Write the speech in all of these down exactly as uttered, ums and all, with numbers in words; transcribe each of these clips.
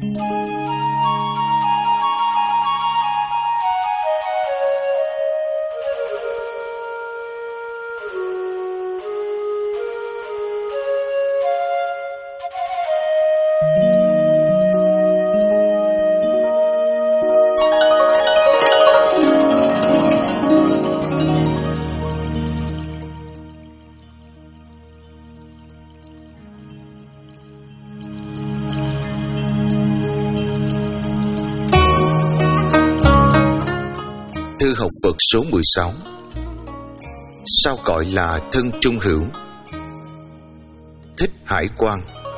Thư học Phật số mười sáu. Sao gọi là thân trung hữu? Thích Hải Quang.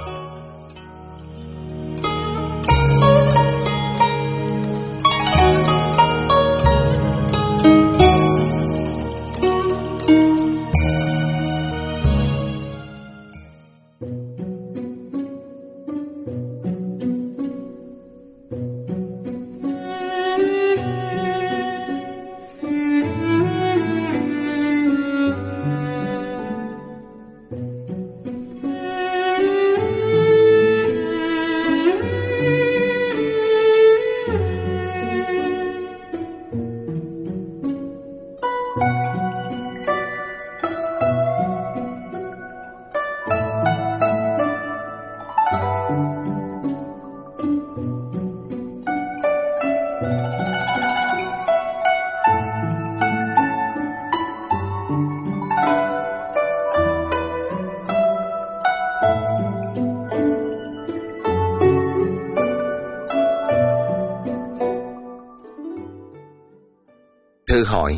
Thư hỏi: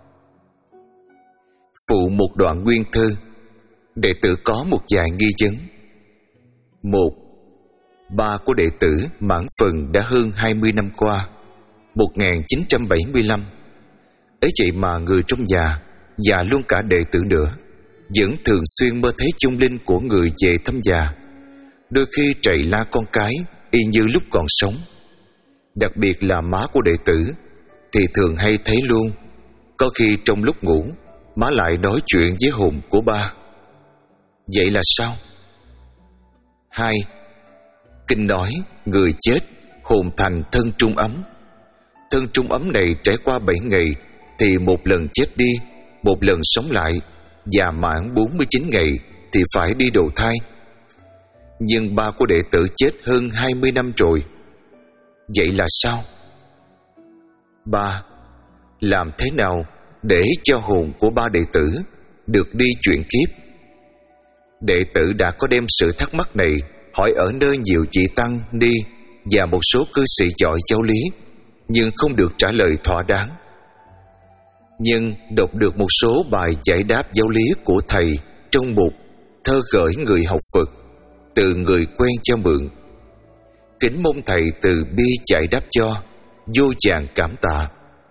phụ một đoạn nguyên thư, đệ tử có một vài nghi vấn. Một, ba của đệ tử mãn phần đã hơn hai mươi năm qua, một nghìn chín trăm bảy mươi lăm. Ấy vậy mà người trong nhà và luôn cả đệ tử nữa vẫn thường xuyên mơ thấy chung linh của người về thăm già, đôi khi trầy la con cái y như lúc còn sống. Đặc biệt là má của đệ tử thì thường hay thấy luôn. Có khi trong lúc ngủ, má lại nói chuyện với hồn của ba. Vậy là sao? Hai, kinh nói người chết hồn thành thân trung ấm. Thân trung ấm này trải qua bảy ngày thì một lần chết đi, một lần sống lại, và mãn bốn mươi chín ngày thì phải đi đầu thai. Nhưng ba của đệ tử chết hơn hai mươi năm rồi. Vậy là sao? Ba, làm thế nào để cho hồn của ba đệ tử được đi chuyển kiếp? Đệ tử đã có đem sự thắc mắc này hỏi ở nơi nhiều vị tăng, ni và một số cư sĩ giỏi giáo lý, nhưng không được trả lời thỏa đáng. Nhưng đọc được một số bài giải đáp giáo lý của thầy trong mục Thơ gửi người học Phật từ người quen cho mượn. Kính mong thầy từ bi giải đáp cho, vô vàn cảm tạ.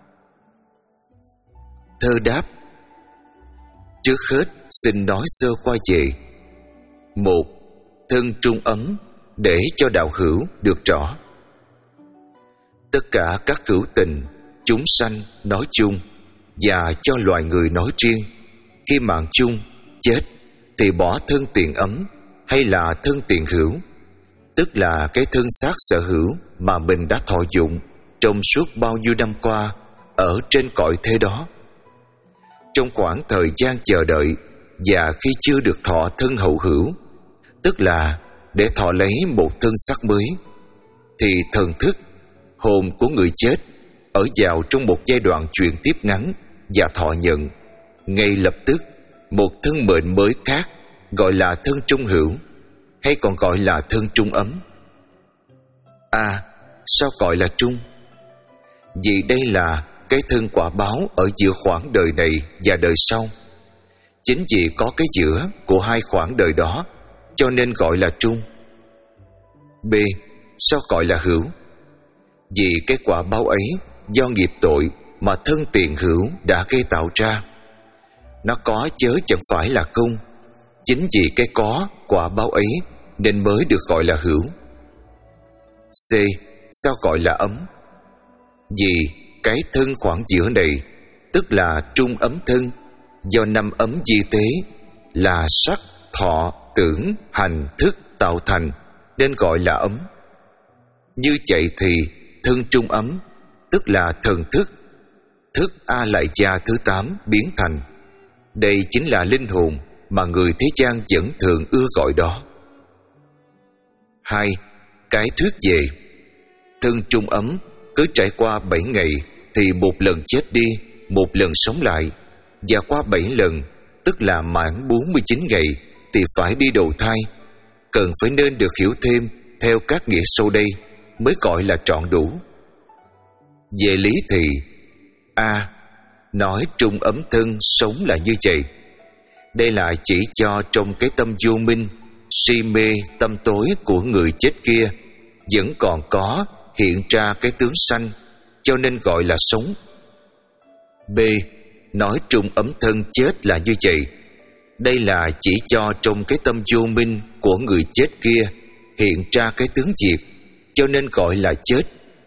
Thơ đáp: trước hết xin nói sơ qua về. Một, thân trung ấm để cho đạo hữu được rõ. Tất cả các hữu tình, chúng sanh nói chung và cho loài người nói riêng, khi mạng chung chết thì bỏ thân tiền ấm hay là thân tiền hữu, tức là cái thân xác sở hữu mà mình đã thọ dụng trong suốt bao nhiêu năm qua ở trên cõi thế đó. Trong khoảng thời gian chờ đợi và khi chưa được thọ thân hậu hữu, tức là để thọ lấy một thân xác mới, thì thần thức, hồn của người chết ở vào trong một giai đoạn chuyển tiếp ngắn và thọ nhận ngay lập tức một thân mệnh mới khác, gọi là thân trung hữu, hay còn gọi là thân trung ấm. À, sao gọi là trung? Vì đây là cái thân quả báo ở giữa khoảng đời này và đời sau. Chính vì có cái giữa của hai khoảng đời đó cho nên gọi là trung. B, sao gọi là hữu? Vì cái quả báo ấy do nghiệp tội mà thân tiền hữu đã gây tạo ra. Nó có chớ chẳng phải là không. Chính vì cái có quả báo ấy nên mới được gọi là hữu. C, sao gọi là ấm? Vì cái thân khoảng giữa này, tức là trung ấm thân, do năm ấm di tế là sắc, thọ, tưởng, hành, thức tạo thành, nên gọi là ấm. Như vậy thì thân trung ấm, tức là thần thức, thức A Lại Gia thứ tám biến thành. Đây chính là linh hồn mà người thế gian vẫn thường ưa gọi đó. Hai, cái thuyết về thân trung ấm cứ trải qua bảy ngày thì một lần chết đi, một lần sống lại, và qua bảy lần, tức là mãn bốn mươi chín ngày thì phải đi đầu thai. Cần phải nên được hiểu thêm theo các nghĩa sau đây mới gọi là trọn đủ. Về lý thì A. Nói trung ấm thân sống là như vậy. Đây là chỉ cho trong cái tâm vô minh, si mê, tâm tối của người chết kia vẫn còn có hiện ra cái tướng sanh, cho nên gọi là sống. B. Nói trung ấm thân chết là như vậy. Đây là chỉ cho trong cái tâm vô minh của người chết kia hiện ra cái tướng diệt, cho nên gọi là chết.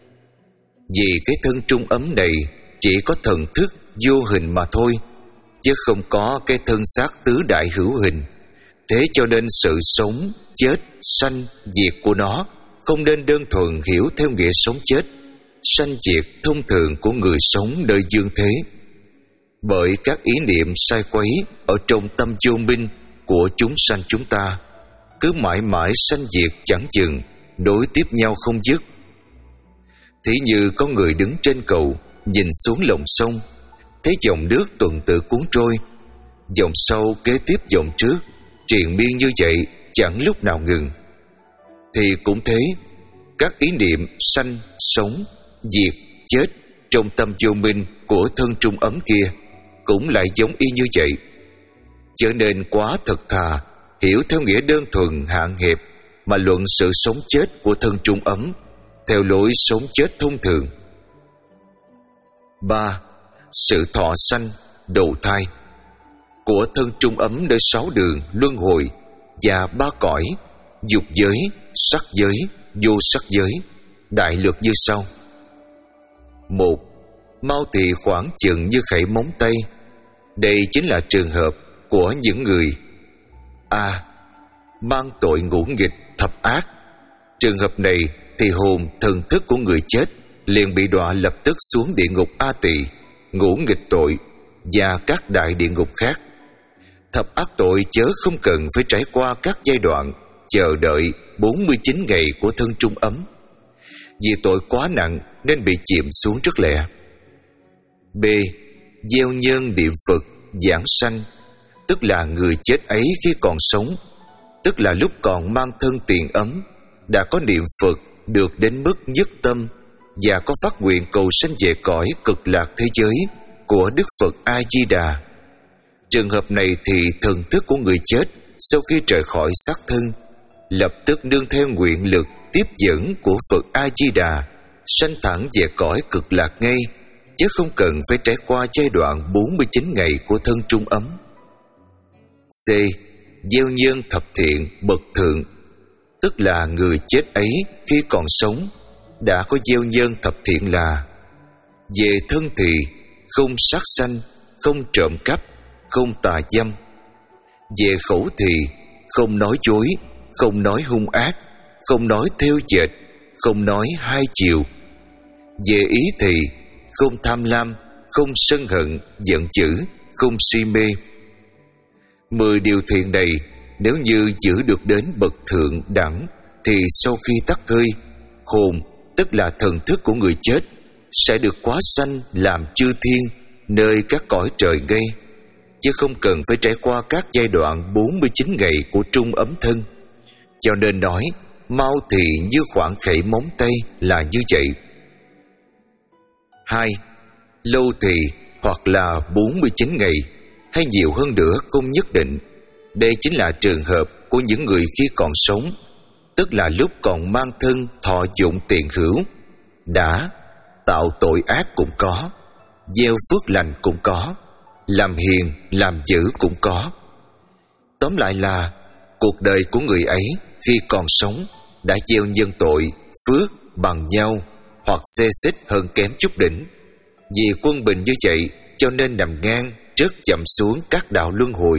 Vì cái thân trung ấm này chỉ có thần thức vô hình mà thôi, chứ không có cái thân xác tứ đại hữu hình. Thế cho nên sự sống, chết, sanh, diệt của nó không nên đơn thuần hiểu theo nghĩa sống chết, sanh diệt thông thường của người sống nơi dương thế. Bởi các ý niệm sai quấy ở trong tâm vô minh của chúng sanh chúng ta cứ mãi mãi sanh diệt chẳng chừng, nối tiếp nhau không dứt. Thí như có người đứng trên cầu nhìn xuống lòng sông, thấy dòng nước tuần tự cuốn trôi, dòng sau kế tiếp dòng trước, triền miên như vậy chẳng lúc nào ngừng. Thì cũng thế, các ý niệm sanh, sống, diệt, chết trong tâm vô minh của thân trung ấm kia cũng lại giống y như vậy. Cho nên quá thật thà hiểu theo nghĩa đơn thuần hạn hẹp mà luận sự sống chết của thân trung ấm theo lối sống chết thông thường. Ba. Sự thọ sanh, đầu thai của thân trung ấm nơi sáu đường luân hồi và ba cõi dục giới, sắc giới, vô sắc giới, đại lược như sau. Một. Mau thì khoảng chừng như khẩy móng tay. Đây chính là trường hợp của những người A. Mang tội ngũ nghịch thập ác. Trường hợp này thì hồn thần thức của người chết liền bị đọa lập tức xuống địa ngục A Tỳ, ngũ nghịch tội và các đại địa ngục khác. Thập ác tội chớ không cần phải trải qua các giai đoạn chờ đợi bốn mươi chín ngày của thân trung ấm. Vì tội quá nặng nên bị chìm xuống rất lẹ. B. Gieo nhân niệm Phật giảng sanh, tức là người chết ấy khi còn sống, tức là lúc còn mang thân tiền ấm, đã có niệm Phật được đến mức nhất tâm và có phát nguyện cầu sanh về cõi cực lạc thế giới của Đức Phật A Di Đà. Trường hợp này thì thần thức của người chết sau khi rời khỏi xác thân lập tức nương theo nguyện lực tiếp dẫn của Phật A Di Đà sanh thẳng về cõi cực lạc ngay, chứ không cần phải trải qua giai đoạn bốn mươi chín ngày của thân trung ấm. C. Gieo nhân thập thiện bậc thượng, tức là người chết ấy khi còn sống đã có gieo nhân thập thiện là: về thân thì không sát sanh, không trộm cắp, không tà dâm; về khẩu thì không nói dối, không nói hung ác, không nói thêu dệt, không nói hai chiều; về ý thì không tham lam, không sân hận, giận dữ, không si mê. Mười điều thiện này nếu như giữ được đến bậc thượng đẳng thì sau khi tắt hơi, hồn tức là thần thức của người chết sẽ được hóa sanh làm chư thiên nơi các cõi trời ngay, chứ không cần phải trải qua các giai đoạn bốn mươi chín ngày của trung ấm thân. Cho nên nói mau thì như khoảng khẩy móng tay là như vậy. Hai. Lâu thì hoặc là bốn mươi chín ngày hay nhiều hơn nữa không nhất định. Đây chính là trường hợp của những người khi còn sống, tức là lúc còn mang thân thọ dụng tiền hữu, đã tạo tội ác cũng có, gieo phước lành cũng có, làm hiền làm dữ cũng có. Tóm lại là cuộc đời của người ấy khi còn sống đã gieo nhân tội phước bằng nhau hoặc xê xích hơn kém chút đỉnh. Vì quân bình như vậy cho nên nằm ngang rất chậm xuống các đạo luân hồi.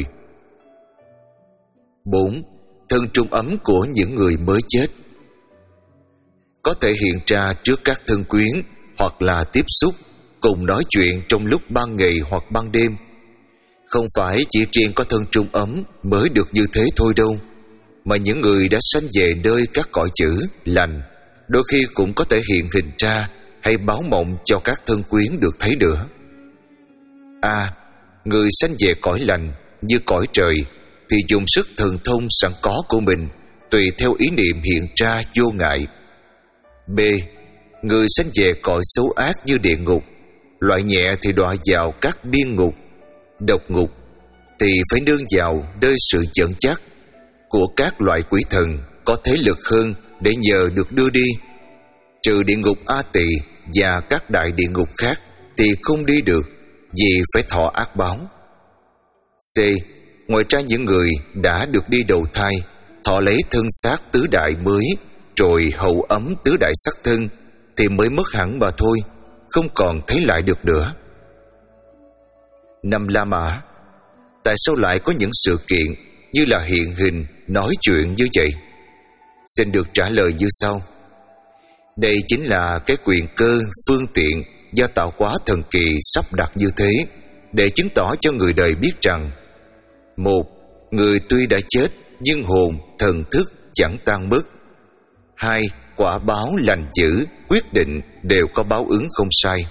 Bốn. Thân trung ấm của những người mới chết. có thể hiện ra trước các thân quyến hoặc là tiếp xúc, cùng nói chuyện trong lúc ban ngày hoặc ban đêm. Không phải chỉ riêng có thân trung ấm mới được như thế thôi đâu, mà những người đã sanh về nơi các cõi chữ lành đôi khi cũng có thể hiện hình ra hay báo mộng cho các thân quyến được thấy nữa. A. Người sanh về cõi lành như cõi trời thì dùng sức thần thông sẵn có của mình tùy theo ý niệm hiện ra vô ngại. B. Người sanh về cõi xấu ác như địa ngục, loại nhẹ thì đọa vào các biên ngục, độc ngục thì phải nương vào nơi sự dẫn dắt của các loại quỷ thần có thế lực hơn để nhờ được đưa đi. Trừ địa ngục A Tỳ và các đại địa ngục khác thì không đi được, vì phải thọ ác báo. C. Ngoài ra những người đã được đi đầu thai, thọ lấy thân xác tứ đại mới, rồi hậu ấm tứ đại sắc thân, thì mới mất hẳn mà thôi, không còn thấy lại được nữa. Năm La Mã. Tại sao lại có những sự kiện như là hiện hình, nói chuyện như vậy? Xin được trả lời như sau. Đây chính là cái quyền cơ, phương tiện do tạo hóa thần kỳ sắp đặt như thế để chứng tỏ cho người đời biết rằng: một, người tuy đã chết nhưng hồn, thần thức chẳng tan mất. Hai, quả báo lành dữ, quyết định đều có báo ứng không sai.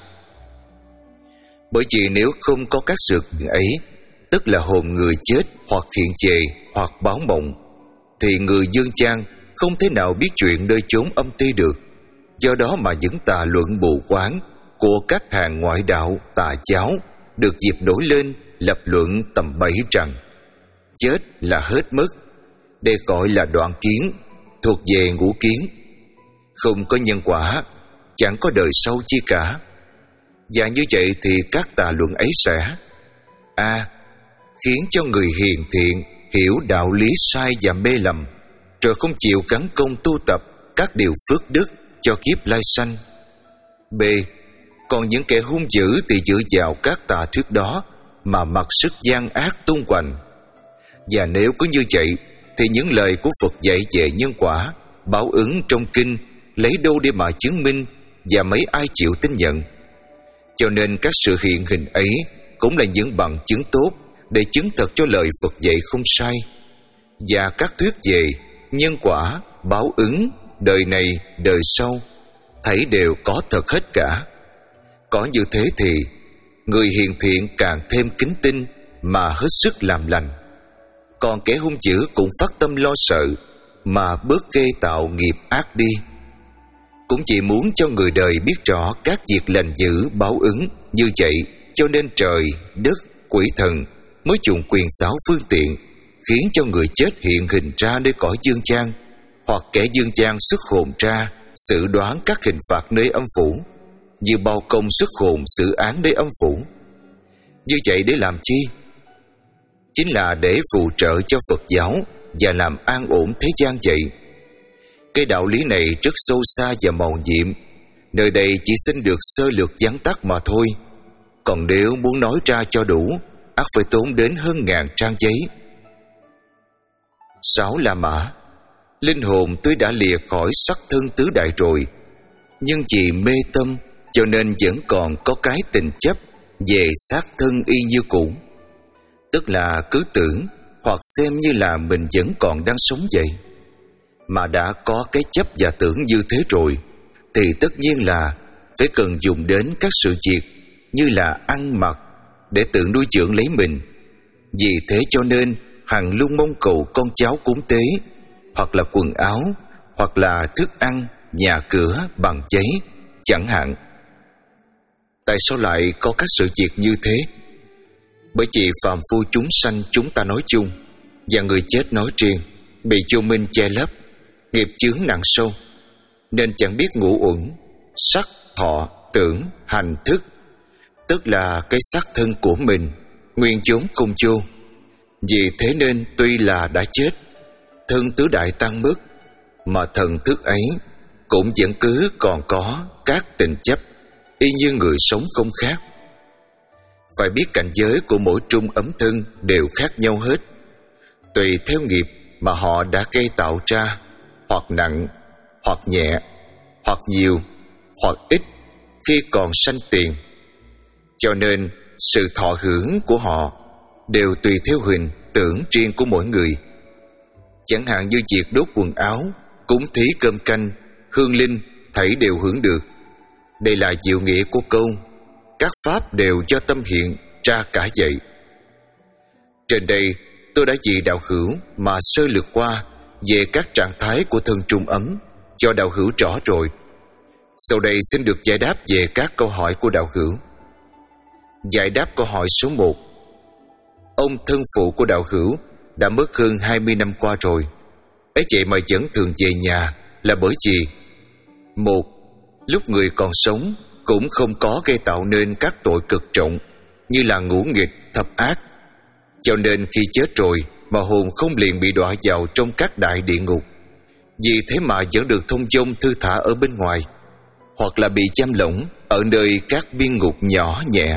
Bởi vì nếu không có các sự kiện ấy, tức là hồn người chết hoặc hiện về hoặc báo mộng, thì người dương gian không thể nào biết chuyện nơi chốn âm ti được. Do đó mà những tà luận mù quáng của các hàng ngoại đạo tà giáo được dịp nổi lên lập luận tầm bậy rằng chết là hết mất. Đây gọi là đoạn kiến, thuộc về ngũ kiến. Không có nhân quả, chẳng có đời sau chi cả. Và như vậy thì các tà luận ấy sẽ: A. Khiến cho người hiền thiện hiểu đạo lý sai và mê lầm, rồi không chịu gắn công tu tập các điều phước đức cho kiếp lai sanh. B. Còn những kẻ hung dữ thì dựa vào các tà thuyết đó mà mặc sức gian ác tung hoành. Và nếu cứ như vậy thì những lời của Phật dạy về nhân quả, báo ứng trong kinh lấy đâu để mà chứng minh, và mấy ai chịu tin nhận. Cho nên các sự hiện hình ấy cũng là những bằng chứng tốt để chứng thực cho lời Phật dạy không sai. Và các thuyết về nhân quả, báo ứng, đời này, đời sau, thấy đều có thật hết cả. Có như thế thì người hiền thiện càng thêm kính tin mà hết sức làm lành. Còn kẻ hung dữ cũng phát tâm lo sợ mà bớt gây tạo nghiệp ác đi. Cũng chỉ muốn cho người đời biết rõ các việc lành dữ báo ứng như vậy, cho nên trời, đất, quỷ thần mới dùng quyền xảo phương tiện khiến cho người chết hiện hình ra nơi cõi dương gian, hoặc kẻ dương gian xuất hồn ra xử đoán các hình phạt nơi âm phủ, như bao công xuất hồn xử án nơi âm phủ. Như vậy để làm chi? Chính là để phù trợ cho Phật giáo và làm an ổn thế gian vậy. Cái đạo lý này rất sâu xa và màu nhiệm, nơi đây chỉ xin được sơ lược vắn tắt mà thôi. Còn nếu muốn nói ra cho đủ, ắt phải tốn đến hơn ngàn trang giấy. Sáu La Mã. Linh hồn tuy đã lìa khỏi sắc thân tứ đại rồi, nhưng vì mê tâm cho nên vẫn còn có cái tình chấp về xác thân y như cũ. Tức là cứ tưởng hoặc xem như là mình vẫn còn đang sống vậy. Mà đã có cái chấp và tưởng như thế rồi thì tất nhiên là phải cần dùng đến các sự việc như là ăn mặc để tự nuôi dưỡng lấy mình. Vì thế cho nên hằng luôn mong cầu con cháu cúng tế, hoặc là quần áo, hoặc là thức ăn, nhà cửa bằng giấy chẳng hạn. Tại sao lại có các sự việc như thế? Bởi vì phàm phu chúng sanh chúng ta nói chung và người chết nói riêng bị vô minh che lấp, nghiệp chướng nặng sâu, nên chẳng biết ngũ uẩn, sắc, thọ, tưởng, hành, thức, tức là cái xác thân của mình nguyên vốn không vô. Vì thế nên tuy là đã chết, thân tứ đại tan mất, mà thần thức ấy cũng vẫn cứ còn có các tình chấp y như người sống không khác. Phải biết cảnh giới của mỗi trung ấm thân đều khác nhau hết, tùy theo nghiệp mà họ đã gây tạo ra, hoặc nặng, hoặc nhẹ, hoặc nhiều, hoặc ít khi còn sanh tiền. Cho nên sự thọ hưởng của họ đều tùy theo hình tưởng riêng của mỗi người. Chẳng hạn như việc đốt quần áo, cúng thí cơm canh, hương linh thảy đều hưởng được. Đây là diệu nghĩa của câu các pháp đều do tâm hiện ra cả vậy. Trên đây tôi đã vì đạo hữu mà sơ lược qua về các trạng thái của thân trung ấm cho đạo hữu rõ rồi. Sau đây xin được giải đáp về các câu hỏi của đạo hữu. Giải đáp câu hỏi số một. Ông thân phụ của đạo hữu đã mất hơn hai mươi năm qua rồi, ấy vậy mà vẫn thường về nhà là bởi vì: một, lúc người còn sống cũng không có gây tạo nên các tội cực trọng như là ngũ nghịch, thập ác, cho nên khi chết rồi mà hồn không liền bị đọa vào trong các đại địa ngục, vì thế mà vẫn được thông dong thư thả ở bên ngoài, hoặc là bị giam lỏng ở nơi các biên ngục nhỏ nhẹ.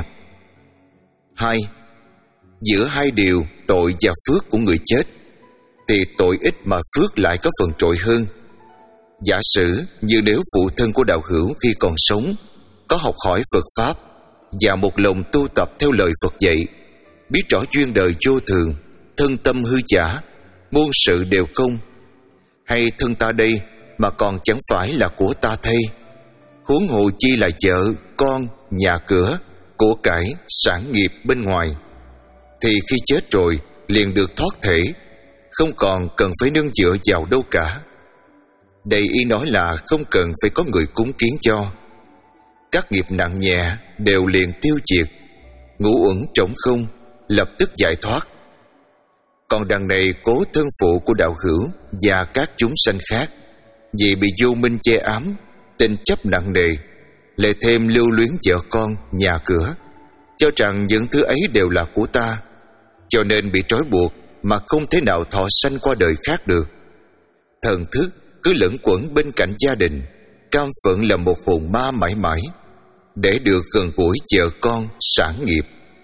Hai, giữa hai điều tội và phước của người chết thì tội ít mà phước lại có phần trội hơn. Giả sử như nếu phụ thân của đạo hữu khi còn sống có học hỏi Phật Pháp và một lòng tu tập theo lời Phật dạy, biết rõ duyên đời vô thường, thân tâm hư giả, muôn sự đều không, hay thân ta đây mà còn chẳng phải là của ta thay, huống hồ chi là vợ, con, nhà cửa, của cải, sản nghiệp bên ngoài, thì khi chết rồi liền được thoát thể, không còn cần phải nương dựa vào đâu cả. Đây ý nói là không cần phải có người cúng kiến cho. Các nghiệp nặng nhẹ đều liền tiêu diệt, ngũ uẩn trống không, lập tức giải thoát. Còn đằng này cố thân phụ của đạo hữu và các chúng sanh khác, vì bị vô minh che ám, tình chấp nặng nề, lại thêm lưu luyến vợ con, nhà cửa, cho rằng những thứ ấy đều là của ta, cho nên bị trói buộc mà không thể nào thọ sanh qua đời khác được. Thần thức cứ lẫn quẩn bên cạnh gia đình, cam phận là một hồn ma mãi mãi, để được gần gũi vợ con, sản nghiệp.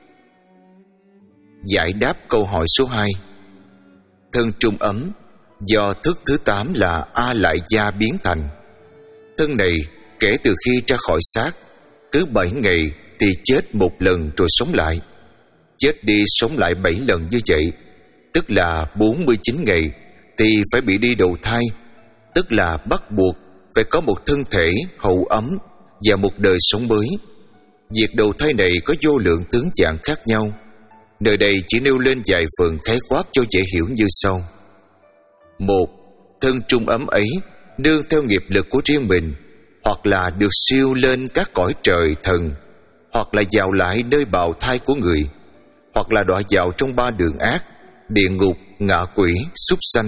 Giải đáp câu hỏi số hai. Thân trung ấm do thức thứ tám là A Lại Gia biến thành. Thân này kể từ khi ra khỏi xác, cứ bảy ngày thì chết một lần rồi sống lại, chết đi sống lại bảy lần như vậy, tức là bốn mươi chín ngày thì phải bị đi đầu thai, tức là bắt buộc phải có một thân thể hậu ấm và một đời sống mới. Việc đầu thai này có vô lượng tướng dạng khác nhau, nơi đây chỉ nêu lên vài phần khái quát cho dễ hiểu như sau. Một, thân trung ấm ấy nương theo nghiệp lực của riêng mình, hoặc là được siêu lên các cõi trời thần, hoặc là vào lại nơi bào thai của người, hoặc là đọa vào trong ba đường ác, địa ngục, ngạ quỷ, súc sanh.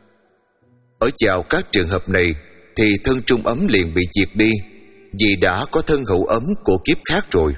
Ở vào các trường hợp này thì thân trung ấm liền bị diệt đi, vì đã có thân hậu ấm của kiếp khác rồi.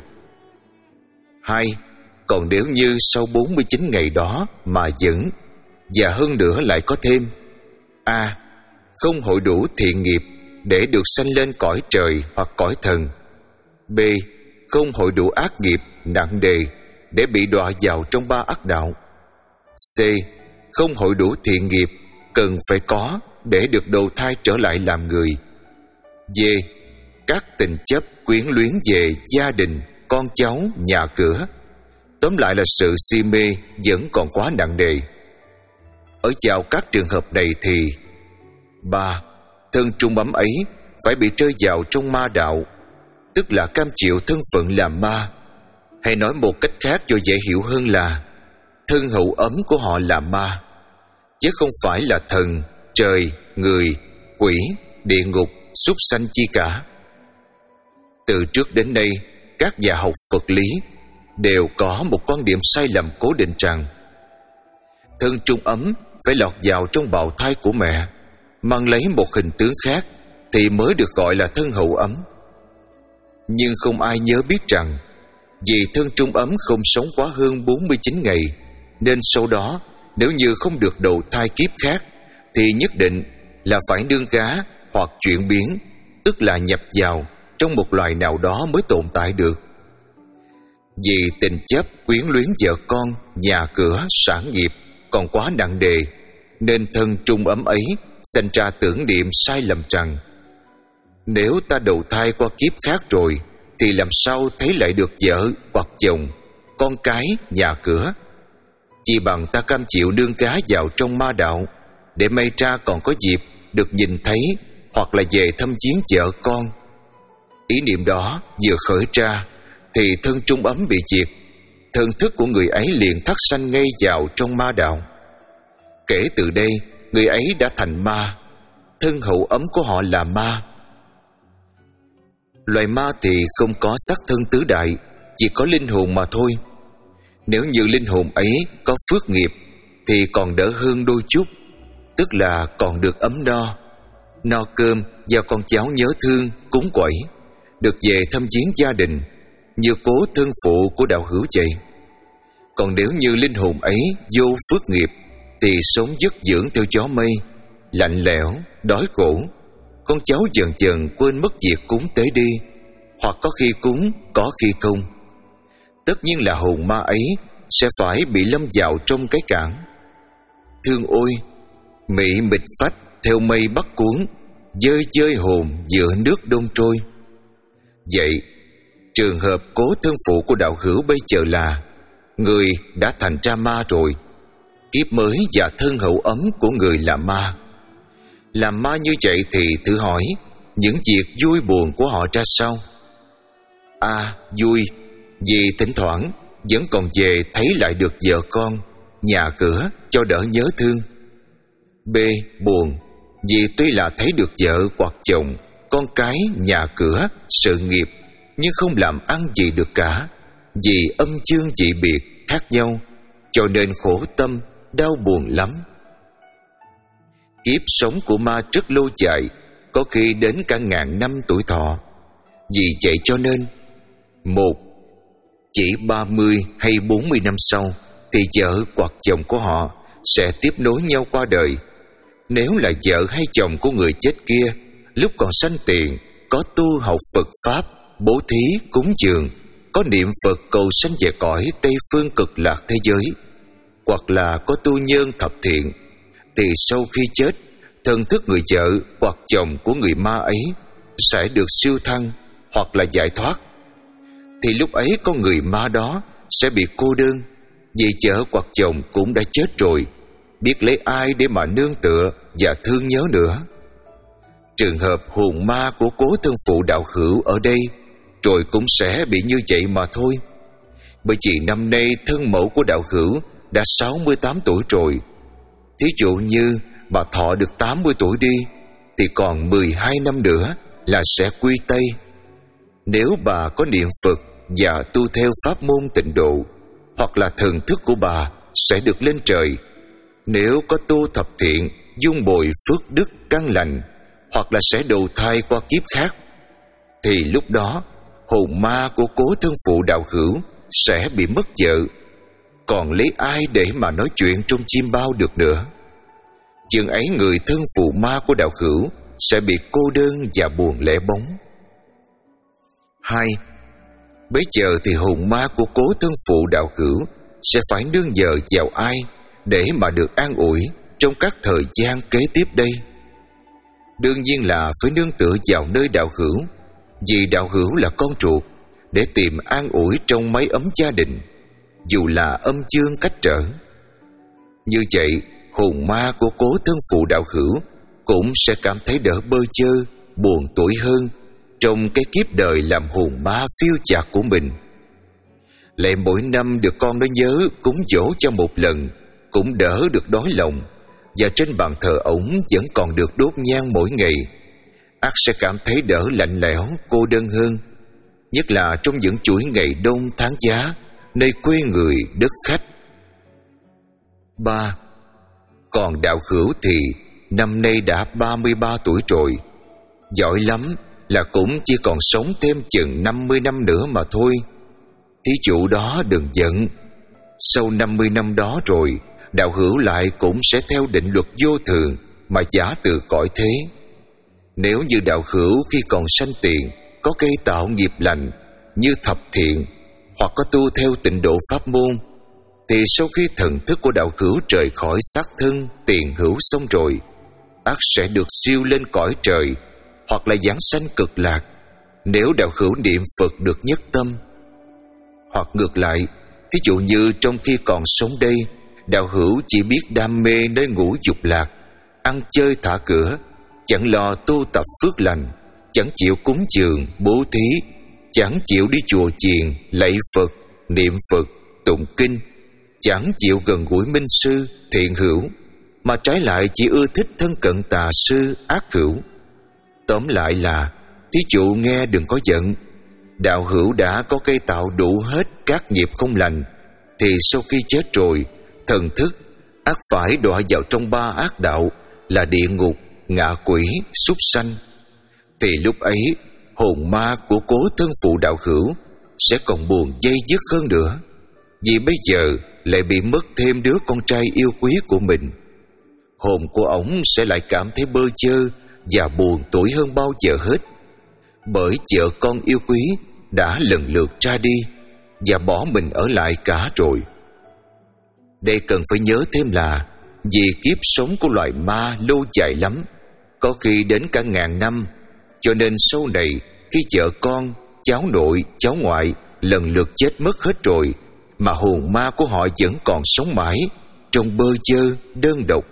Hai, còn nếu như sau bốn mươi chín ngày đó mà vẫn, và hơn nữa lại có thêm: A. Không hội đủ thiện nghiệp để được sanh lên cõi trời hoặc cõi thần. B. Không hội đủ ác nghiệp nặng nề để bị đọa vào trong ba ác đạo. C. Không hội đủ thiện nghiệp cần phải có để được đầu thai trở lại làm người. D. Các tình chấp quyến luyến về gia đình, con cháu, nhà cửa, tóm lại là sự si mê vẫn còn quá nặng nề. Ở vào các trường hợp này thì: ba. Thân trung ấm ấy phải bị rơi vào trong ma đạo, tức là cam chịu thân phận làm ma, hay nói một cách khác cho dễ hiểu hơn là thân hậu ấm của họ là ma, chứ không phải là thần, trời, người, quỷ, địa ngục, súc sanh chi cả. Từ trước đến nay, các nhà học Phật lý đều có một quan điểm sai lầm cố định rằng thân trung ấm phải lọt vào trong bào thai của mẹ, mang lấy một hình tướng khác thì mới được gọi là thân hậu ấm. Nhưng không ai nhớ biết rằng vì thân trung ấm không sống quá hơn bốn mươi chín ngày, nên sau đó nếu như không được đầu thai kiếp khác thì nhất định là phải nương gá hoặc chuyển biến, tức là nhập vào trong một loài nào đó mới tồn tại được. Vì tình chấp quyến luyến vợ con, nhà cửa, sản nghiệp còn quá nặng nề, nên thân trung ấm ấy sinh ra tưởng niệm sai lầm rằng Nếu ta đầu thai qua kiếp khác rồi thì làm sao thấy lại được vợ hoặc chồng, con cái, nhà cửa? Chỉ bằng ta cam chịu nương cá vào trong ma đạo, để may ra còn có dịp được nhìn thấy hoặc là về thăm viếng vợ con. Ý niệm đó vừa khởi ra thì thân trung ấm bị diệt, thần thức của người ấy liền thắt sanh ngay vào trong ma đạo. Kể từ đây, người ấy đã thành ma, thân hậu ấm của họ là ma. Loài ma thì không có xác thân tứ đại, chỉ có linh hồn mà thôi. Nếu như linh hồn ấy có phước nghiệp thì còn đỡ hơn đôi chút, tức là còn được ấm no, no cơm và con cháu nhớ thương, cúng quẩy, được về thăm viếng gia đình, như cố thân phụ của đạo hữu vậy. Còn nếu như linh hồn ấy vô phước nghiệp thì sống dứt dưỡng theo gió mây, lạnh lẽo, đói khổ, con cháu dần dần quên mất việc cúng tế đi, hoặc có khi cúng, có khi không. Tất nhiên là hồn ma ấy sẽ phải bị lâm vào trong cái cảng. Thương ôi, mị mịt phách theo mây bắt cuốn, dơi dơi hồn giữa nước đông trôi. Vậy, trường hợp cố thân phụ của đạo hữu bây giờ là người đã thành ra ma rồi, kiếp mới và thân hậu ấm của người là ma. Làm ma như vậy thì thử hỏi những việc vui buồn của họ ra sao? A. Vui vì thỉnh thoảng vẫn còn về thấy lại được vợ con, nhà cửa cho đỡ nhớ thương. B. Buồn vì tuy là thấy được vợ hoặc chồng, con cái, nhà cửa, sự nghiệp, nhưng không làm ăn gì được cả, vì âm dương dị biệt khác nhau, cho nên khổ tâm, đau buồn lắm. Kiếp sống của ma rất lâu dài, có khi đến cả ngàn năm tuổi thọ. Vì vậy cho nên, một, chỉ ba mươi hay bốn mươi năm sau thì vợ hoặc chồng của họ sẽ tiếp nối nhau qua đời. Nếu là vợ hay chồng của người chết kia lúc còn sanh tiền có tu học Phật Pháp, bố thí, cúng dường, có niệm Phật cầu sanh về cõi Tây Phương Cực Lạc thế giới, hoặc là có tu nhân thập thiện, thì sau khi chết, thần thức người vợ hoặc chồng của người ma ấy sẽ được siêu thăng hoặc là giải thoát. Thì lúc ấy con người ma đó sẽ bị cô đơn, vì vợ hoặc chồng cũng đã chết rồi, biết lấy ai để mà nương tựa và thương nhớ nữa. Trường hợp hồn ma của cố thân phụ đạo hữu ở đây rồi cũng sẽ bị như vậy mà thôi. Bởi vì năm nay thân mẫu của đạo hữu đã sáu mươi tám tuổi rồi. Thí dụ như bà thọ được tám mươi tuổi đi thì còn mười hai năm nữa là sẽ quy Tây. Nếu bà có niệm Phật và tu theo pháp môn tịnh độ, hoặc là thần thức của bà sẽ được lên trời. Nếu có tu thập thiện, dung bồi phước đức căn lành, hoặc là sẽ đầu thai qua kiếp khác, thì lúc đó hồn ma của cố thân phụ đạo hữu sẽ bị mất vợ, còn lấy ai để mà nói chuyện trong chim bao được nữa. Chừng ấy người thân phụ ma của đạo hữu sẽ bị cô đơn và buồn lẻ bóng. Hai, bấy giờ thì hồn ma của cố thân phụ đạo hữu sẽ phải nương nhờ vào ai để mà được an ủi trong các thời gian kế tiếp đây? Đương nhiên là phải nương tựa vào nơi đạo hữu, vì đạo hữu là con ruột, để tìm an ủi trong mái ấm gia đình, dù là âm dương cách trở. Như vậy, hồn ma của cố thân phụ đạo hữu cũng sẽ cảm thấy đỡ bơ chơ, buồn tuổi hơn trong cái kiếp đời làm hồn ma phiêu dạt của mình. Lại mỗi năm được con nó nhớ cúng dỗ cho một lần, cũng đỡ được đói lòng, và trên bàn thờ ổng vẫn còn được đốt nhang mỗi ngày, ắt sẽ cảm thấy đỡ lạnh lẽo, cô đơn hơn, nhất là trong những chuỗi ngày đông tháng giá nơi quê người đất khách. Ba, còn đạo hữu thì năm nay đã ba mươi ba tuổi rồi, giỏi lắm là cũng chỉ còn sống thêm chừng năm mươi năm nữa mà thôi. Thí chủ đó đừng giận, sau năm mươi năm đó rồi, đạo hữu lại cũng sẽ theo định luật vô thường mà giả từ cõi thế. Nếu như đạo hữu khi còn sanh tiền có cây tạo nghiệp lành như thập thiện, hoặc có tu theo tịnh độ pháp môn, thì sau khi thần thức của đạo hữu rời khỏi xác thân tiền hữu xong rồi, ắt sẽ được siêu lên cõi trời, hoặc là giảng sanh cực lạc nếu đạo hữu niệm Phật được nhất tâm. Hoặc ngược lại, thí dụ như trong khi còn sống đây, đạo hữu chỉ biết đam mê nơi ngũ dục lạc, ăn chơi thả cửa, chẳng lo tu tập phước lành, chẳng chịu cúng dường, bố thí, chẳng chịu đi chùa chiền, lạy Phật, niệm Phật, tụng kinh, chẳng chịu gần gũi minh sư, thiện hữu, mà trái lại chỉ ưa thích thân cận tà sư, ác hữu. Tóm lại là, thí dụ nghe đừng có giận, đạo hữu đã có cây tạo đủ hết các nghiệp không lành, thì sau khi chết rồi, thần thức ắt phải đọa vào trong ba ác đạo là địa ngục, ngạ quỷ, súc sanh. Thì lúc ấy, hồn ma của cố thân phụ đạo hữu sẽ còn buồn dây dứt hơn nữa, vì bây giờ lại bị mất thêm đứa con trai yêu quý của mình. Hồn của ổng sẽ lại cảm thấy bơ vơ và buồn tủi hơn bao giờ hết, bởi vợ con yêu quý đã lần lượt ra đi và bỏ mình ở lại cả rồi. Đây cần phải nhớ thêm là vì kiếp sống của loài ma lâu dài lắm, có khi đến cả ngàn năm, cho nên sau này khi vợ con, cháu nội, cháu ngoại lần lượt chết mất hết rồi, mà hồn ma của họ vẫn còn sống mãi trong bơ vơ, đơn độc.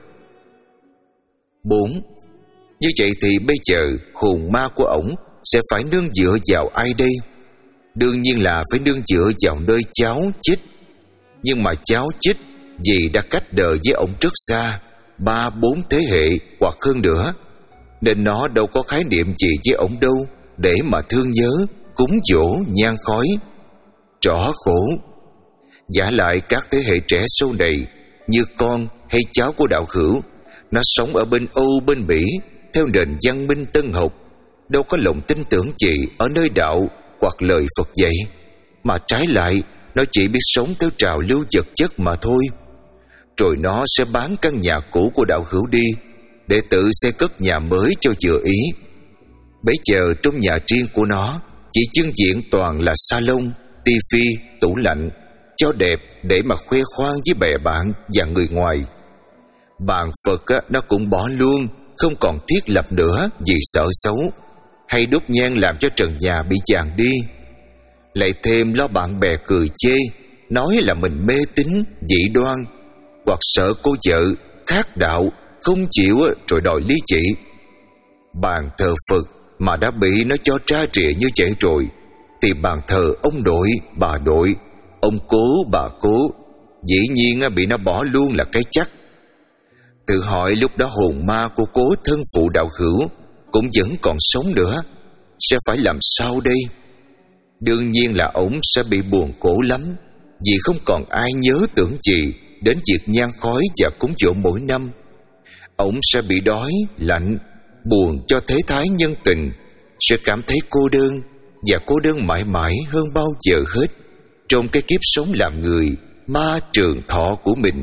Bốn. Như vậy thì bây giờ hồn ma của ổng sẽ phải nương dựa vào ai đây? Đương nhiên là phải nương dựa vào nơi cháu chích. Nhưng mà cháu chích vì đã cách đời với ổng rất xa, ba bốn thế hệ hoặc hơn nữa, nên nó đâu có khái niệm gì với ổng đâu để mà thương nhớ, cúng dỗ, nhang khói. Rõ khổ. Giả lại các thế hệ trẻ sau này, như con hay cháu của đạo hữu, nó sống ở bên Âu, bên Mỹ, theo nền văn minh tân học, đâu có lòng tin tưởng gì ở nơi đạo hoặc lời Phật dạy, mà trái lại nó chỉ biết sống theo trào lưu vật chất mà thôi. Rồi nó sẽ bán căn nhà cũ của đạo hữu đi để tự xây cất nhà mới cho vừa ý. Bấy giờ trong nhà riêng của nó chỉ trưng diện toàn là salon, tivi, tủ lạnh, cho đẹp để mà khoe khoang với bè bạn và người ngoài. Bàn Phật á, nó cũng bỏ luôn, không còn thiết lập nữa vì sợ xấu, hay đốt nhang làm cho trần nhà bị vàng đi. Lại thêm lo bạn bè cười chê, nói là mình mê tín, dị đoan, hoặc sợ cô vợ khác đạo không chịu rồi đòi ly dị. Bàn thờ Phật mà đã bị nó cho tra trịa như vậy rồi, thì bàn thờ ông nội, bà nội, ông cố, bà cố, dĩ nhiên bị nó bỏ luôn là cái chắc. Tự hỏi lúc đó hồn ma của cố thân phụ đạo hữu cũng vẫn còn sống nữa, sẽ phải làm sao đây? Đương nhiên là ổng sẽ bị buồn khổ lắm, vì không còn ai nhớ tưởng gì đến việc nhang khói và cúng dỗ mỗi năm. Ổng sẽ bị đói, lạnh, buồn cho thế thái nhân tình, sẽ cảm thấy cô đơn, và cô đơn mãi mãi hơn bao giờ hết trong cái kiếp sống làm người ma trường thọ của mình.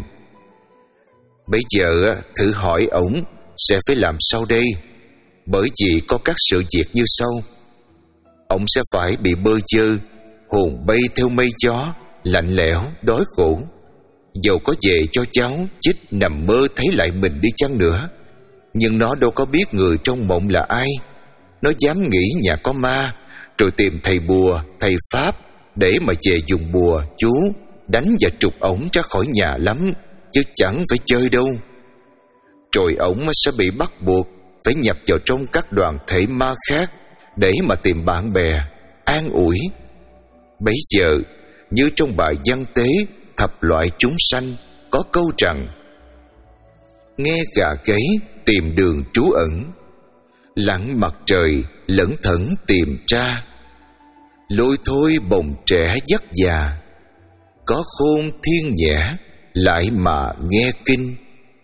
Bây giờ thử hỏi ổng sẽ phải làm sao đây? Bởi vì có các sự việc như sau. Ổng sẽ phải bị bơ vơ, hồn bay theo mây gió, lạnh lẽo, đói khổ. Dầu có về cho cháu chích nằm mơ thấy lại mình đi chăng nữa, nhưng nó đâu có biết người trong mộng là ai. Nó dám nghĩ nhà có ma, rồi tìm thầy bùa, thầy pháp để mà về dùng bùa, chú đánh và trục ổng ra khỏi nhà lắm, chứ chẳng phải chơi đâu. Rồi ổng sẽ bị bắt buộc phải nhập vào trong các đoàn thể ma khác để mà tìm bạn bè, an ủi. Bấy giờ, như trong bài văn tế Thập loại chúng sanh có câu rằng: nghe gà gáy tìm đường trú ẩn, lặn mặt trời lẩn thẩn tìm tra, lôi thôi bồng trẻ dắt già, có khôn thiên nhẽ lại mà nghe kinh.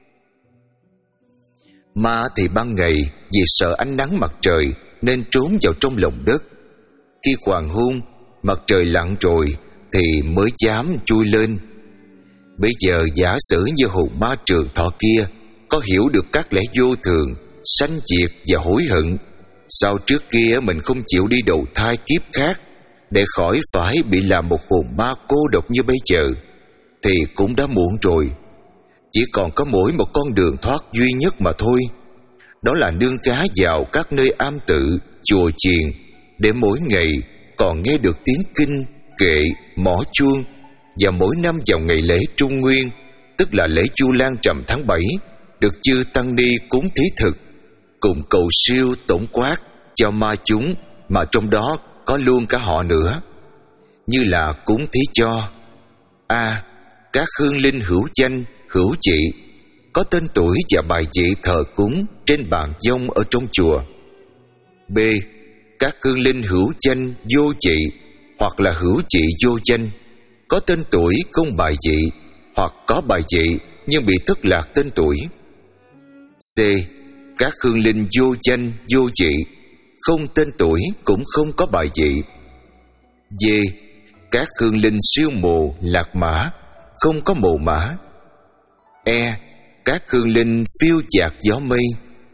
Ma thì ban ngày vì sợ ánh nắng mặt trời nên trốn vào trong lòng đất. Khi hoàng hôn, mặt trời lặn rồi thì mới dám chui lên. Bây giờ giả sử như hồn ma trường thọ kia có hiểu được các lẽ vô thường, sanh diệt và hối hận, sao trước kia mình không chịu đi đầu thai kiếp khác để khỏi phải bị làm một hồn ma cô độc như bây giờ, thì cũng đã muộn rồi. Chỉ còn có mỗi một con đường thoát duy nhất mà thôi. đó là nương cá vào các nơi am tự, chùa chiền, để mỗi ngày còn nghe được tiếng kinh, kệ, mõ chuông. Và mỗi năm vào ngày lễ Trung Nguyên, tức là lễ Chu Lan rằm tháng bảy, được chư tăng ni cúng thí thực, cùng cầu siêu tổng quát cho ma chúng, mà trong đó có luôn cả họ nữa. Như là cúng thí cho: A. Các hương linh hữu danh, hữu trị, có tên tuổi và bài vị thờ cúng trên bàn dông ở trong chùa. B. Các hương linh hữu danh vô trị, hoặc là hữu trị vô danh, có tên tuổi không bài vị, hoặc có bài vị nhưng bị thất lạc tên tuổi. C. Các hương linh vô danh vô trị, không tên tuổi cũng không có bài vị. D. Các hương linh siêu mồ lạc mã, không có mồ mã. E. Các hương linh phiêu dạt gió mây.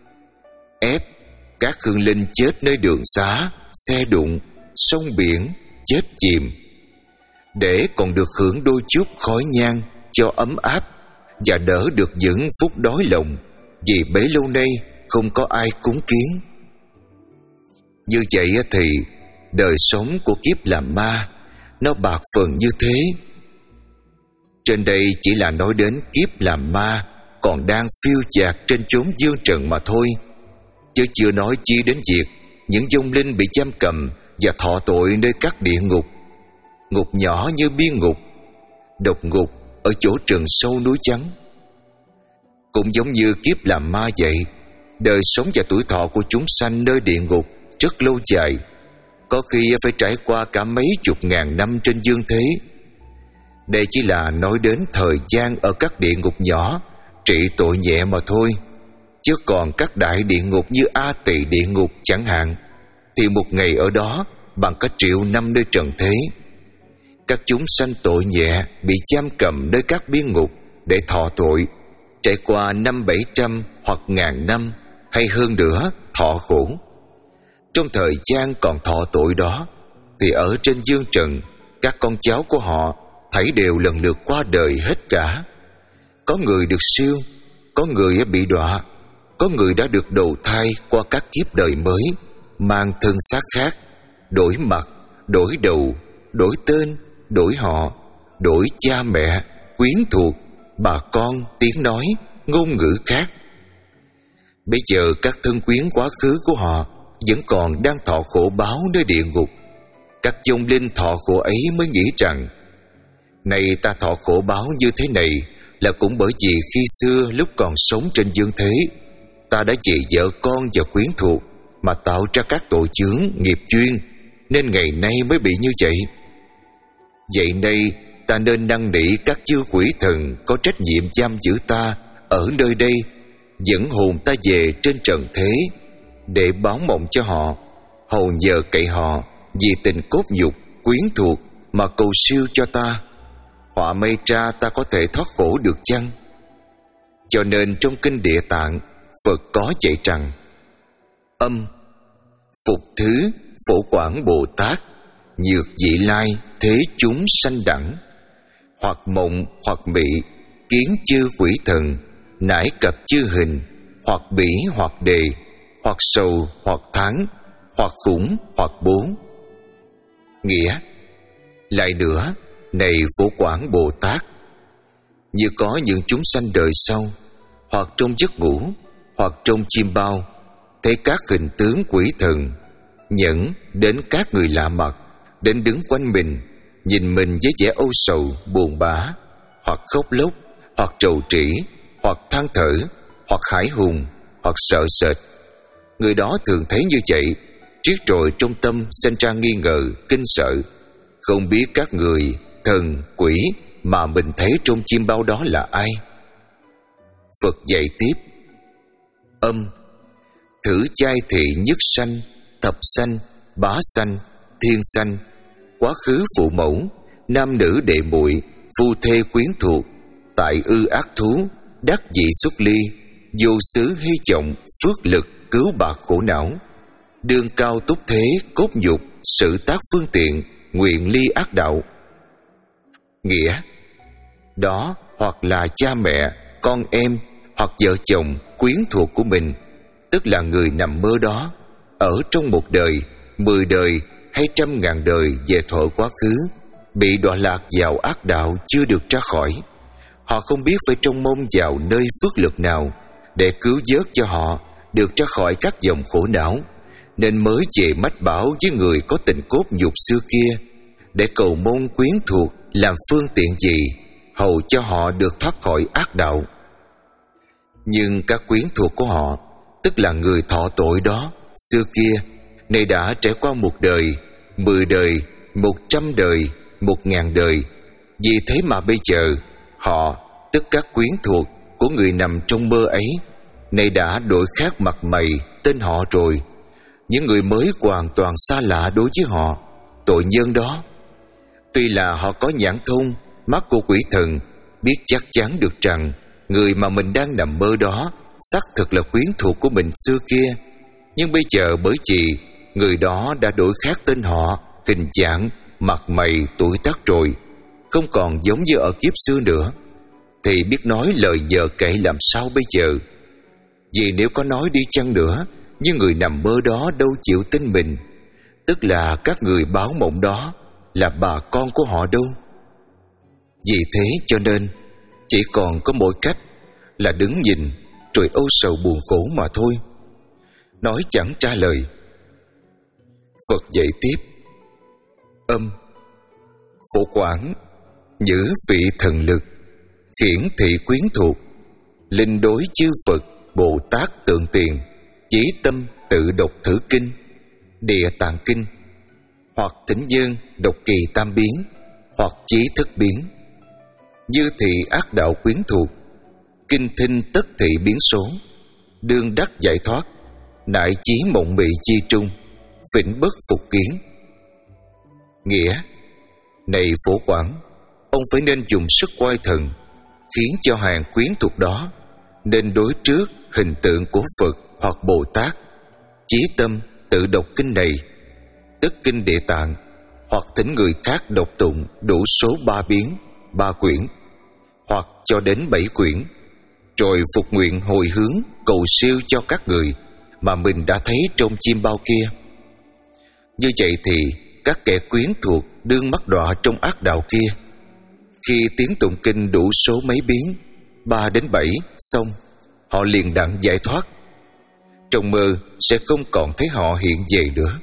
F. Các hương linh chết nơi đường xá, xe đụng, sông biển, chết chìm, để còn được hưởng đôi chút khói nhang cho ấm áp, và đỡ được những phút đói lòng, vì bấy lâu nay không có ai cúng kiến. Như vậy thì đời sống của kiếp làm ma nó bạc phần như thế. Trên đây chỉ là nói đến kiếp làm ma còn đang phiêu dạt trên chốn dương trần mà thôi, chứ chưa nói chi đến việc những vong linh bị giam cầm và thọ tội nơi các địa ngục, ngục nhỏ như biên ngục, độc ngục ở chỗ rừng sâu núi trắng. Cũng giống như kiếp làm ma vậy, đời sống và tuổi thọ của chúng sanh nơi địa ngục rất lâu dài, có khi phải trải qua cả mấy chục ngàn năm trên dương thế. Đây chỉ là nói đến thời gian ở các địa ngục nhỏ trị tội nhẹ mà thôi, chứ còn các đại địa ngục như A Tỳ địa ngục chẳng hạn, thì một ngày ở đó bằng cả triệu năm nơi trần thế. Các chúng sanh tội nhẹ bị giam cầm nơi các biên ngục để thọ tội, trải qua năm bảy trăm hoặc ngàn năm hay hơn nữa thọ khổ. Trong thời gian còn thọ tội đó, thì ở trên dương trần, các con cháu của họ thảy đều lần lượt qua đời hết cả. Có người được siêu, có người bị đọa, có người đã được đầu thai qua các kiếp đời mới, mang thân xác khác, đổi mặt, đổi đầu, đổi tên, đổi họ, đổi cha mẹ, quyến thuộc, bà con, tiếng nói, ngôn ngữ khác. Bây giờ các thân quyến quá khứ của họ vẫn còn đang thọ khổ báo nơi địa ngục. Các vong linh thọ khổ ấy mới nghĩ rằng, này ta thọ khổ báo như thế này là cũng bởi vì khi xưa lúc còn sống trên dương thế, ta đã vì vợ con và quyến thuộc mà tạo ra các tội chướng nghiệp duyên, nên ngày nay mới bị như vậy. Vậy nay ta nên năn nỉ các chư quỷ thần có trách nhiệm giam giữ ta ở nơi đây, dẫn hồn ta về trên trần thế, để báo mộng cho họ, hầu nhờ cậy họ vì tình cốt nhục quyến thuộc mà cầu siêu cho ta. Họa may ra ta có thể thoát khổ được chăng? Cho nên trong kinh Địa Tạng, Phật có dạy rằng: âm phục thứ phổ quảng Bồ Tát, nhược vị lai thế chúng sanh đẳng, hoặc mộng hoặc mị kiến chư quỷ thần, nải cập chư hình, hoặc bỉ hoặc đề, hoặc sầu hoặc tháng, hoặc khủng hoặc bố. Nghĩa: lại nữa, này phổ quảng Bồ Tát, như có những chúng sanh đời sau, hoặc trong giấc ngủ, hoặc trong chim bao, thấy các hình tướng quỷ thần, nhẫn đến các người lạ mặt, đến đứng quanh mình, nhìn mình với vẻ âu sầu, buồn bã, hoặc khóc lóc, hoặc trầu trĩ, hoặc than thở, hoặc hãi hùng, hoặc sợ sệt. Người đó thường thấy như vậy, triết rồi trong tâm sinh ra nghi ngờ, kinh sợ, không biết các người, thần, quỷ mà mình thấy trong chim bao đó là ai. Phật dạy tiếp: âm thử chai thị nhất sanh, thập sanh, bá sanh, thiên sanh, quá khứ phụ mẫu, nam nữ đệ muội, phu thê quyến thuộc, tại ư ác thú, đắc dị xuất ly, vô xứ hy vọng, phước lực cứu bạc khổ não, đương cao túc thế, cốt nhục, sự tác phương tiện, nguyện ly ác đạo. Nghĩa: đó hoặc là cha mẹ, con em, hoặc vợ chồng, quyến thuộc của mình, tức là người nằm mơ đó, ở trong một đời, mười đời hay trăm ngàn đời về thuở quá khứ, bị đọa lạc vào ác đạo chưa được ra khỏi. Họ không biết phải trông mong vào nơi phước lực nào để cứu vớt cho họ được ra khỏi các dòng khổ não, nên mới về mách bảo với người có tình cốt nhục xưa kia để cầu mong quyến thuộc làm phương tiện gì hầu cho họ được thoát khỏi ác đạo. Nhưng các quyến thuộc của họ, tức là người thọ tội đó xưa kia, nay đã trải qua một đời, mười đời, một trăm đời, một ngàn đời. Vì thế mà bây giờ họ, tức các quyến thuộc của người nằm trong mơ ấy, nay đã đổi khác mặt mày tên họ rồi. Những người mới hoàn toàn xa lạ đối với họ, tội nhân đó. Tuy là họ có nhãn thông, mắt của quỷ thần, biết chắc chắn được rằng người mà mình đang nằm mơ đó xác thực là quyến thuộc của mình xưa kia, nhưng bây giờ bởi vì người đó đã đổi khác tên họ, hình dạng, mặt mày, tuổi tác rồi, không còn giống như ở kiếp xưa nữa, thì biết nói lời nhờ kể làm sao bây giờ? Vì nếu có nói đi chăng nữa, nhưng người nằm mơ đó đâu chịu tin mình, tức là các người báo mộng đó là bà con của họ đâu. Vì thế cho nên chỉ còn có mỗi cách là đứng nhìn rồi âu sầu buồn khổ mà thôi. Nói chẳng trả lời. Phật dạy tiếp: Âm phổ quảng nhữ vị thần lực, khiển thị quyến thuộc, linh đối chư Phật Bồ Tát tượng tiền, chí tâm tự đọc thử kinh, Địa Tạng kinh, hoặc thỉnh dân đọc kỳ tam biến, hoặc chí thức biến. Như thị ác đạo quyến thuộc, kinh thinh tất thị biến số, đương đắc giải thoát, nại chí mộng mị chi trung, vĩnh bất phục kiến. Nghĩa: này Phổ Quảng, ông phải nên dùng sức oai thần, khiến cho hàng quyến thuộc đó nên đối trước hình tượng của Phật hoặc Bồ Tát, chí tâm tự đọc kinh này, tức kinh Địa Tạng, hoặc thỉnh người khác đọc tụng đủ số ba biến, ba quyển, hoặc cho đến bảy quyển, rồi phục nguyện hồi hướng cầu siêu cho các người mà mình đã thấy trong chim bao kia. Như vậy thì các kẻ quyến thuộc đương mắc đọa trong ác đạo kia, khi tiếng tụng kinh đủ số mấy biến, ba đến bảy xong, họ liền đặng giải thoát. Trong mơ sẽ không còn thấy họ hiện về nữa.